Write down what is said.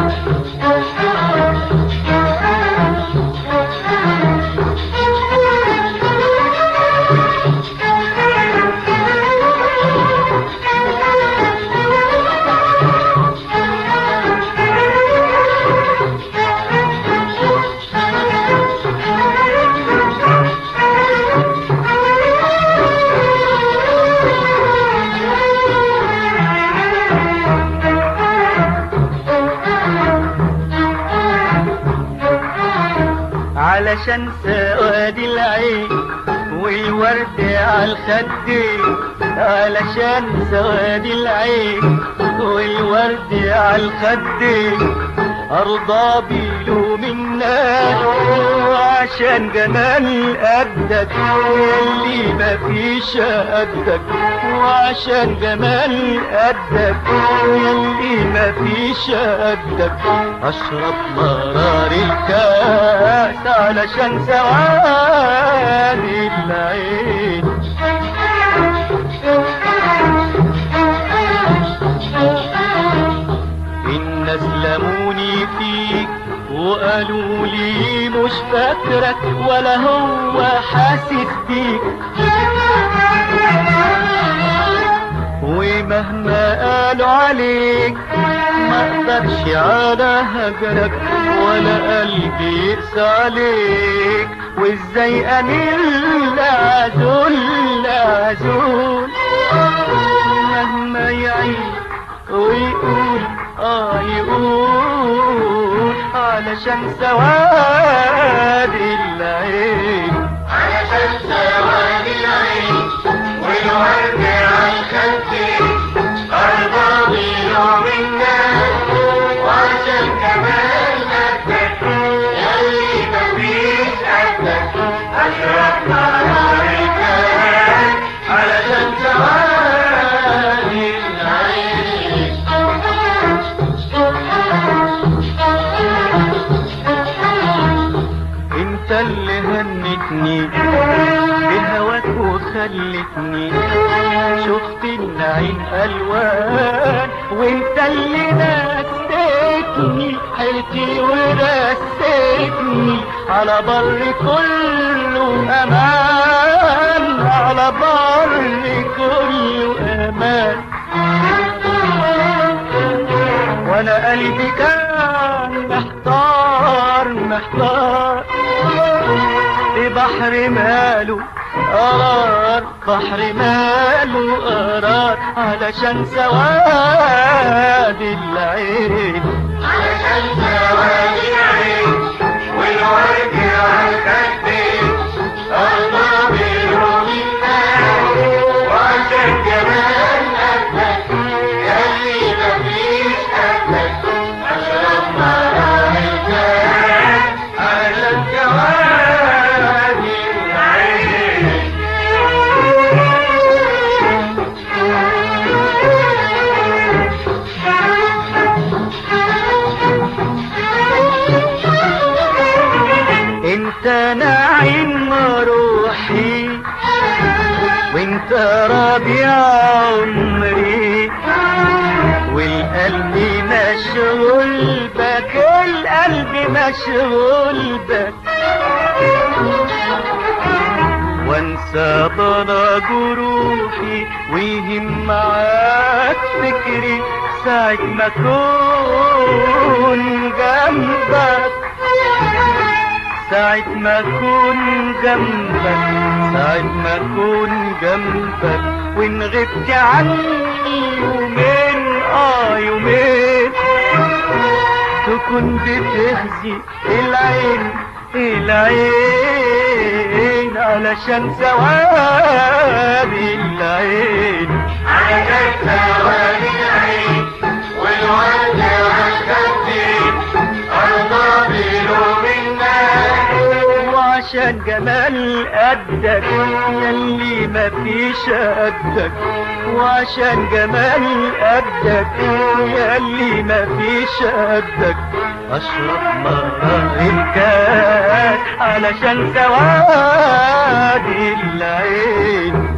علشان سواد العين والورد عالخدين، علشان سواد العين والورد عالخدين ارضى بلوم الناس، وعشان جمال قدك اللي مفيش قدك، وعشان جمال قدك اللي مفيش قدك اشرب مرار الكاس علشان سواد العين. الناس لموني فيك وقالوا لي مش فاكرك ولا هو حاسس بيك، ومهما قالوا عليك ما اقدرش على هجرك ولا قلبي يقسى عليك، وازاي اميل عزول عزول مهما يعيش ويقول يقول علشان سواد العين، علشان سواد العين والورد عالخدين ارضى بلوم الناس، وعشان كمان قدك ياللي مفيش قدك اشرب مرار الكاس علشان سواد العين. انت اللي هنتني بهواك وخلتني شفت النعيم الوان، وانت اللي نسيتني حيرتي ورستني على بر كله امان، على بر كله امان، وانا قلبي كان محتار محتار في بحر ماله قرار، بحر ماله قرار علشان سواد العين، علشان سواد العين والورد عالخدين ارضى بلوم الناس، وعشان جمال قدك ياللي مفيش قدك اشرب مرار الكاس علشان سواد العين. انت نعيم روحي وانت ربيع عمري، والقلب مشغول بك، القلب مشغول بك، وانسى ضنا جروحي ويهم معاك فكري ساعة ما اكون جنبك، ساعة ما اكون جنبك، ساعة ما اكون جنبك، وان غبت عني يومين يومين تكون بتهزي العين العين علشان سواد العين، علشان سواد العين والورد عالخدين ارضى بلوم الناس، وعشان جمال قدك ياللي مفيش قدك، وعشان جمال قدك ياللي مفيش قدك اشرب مرار الكاس علشان سواد العين.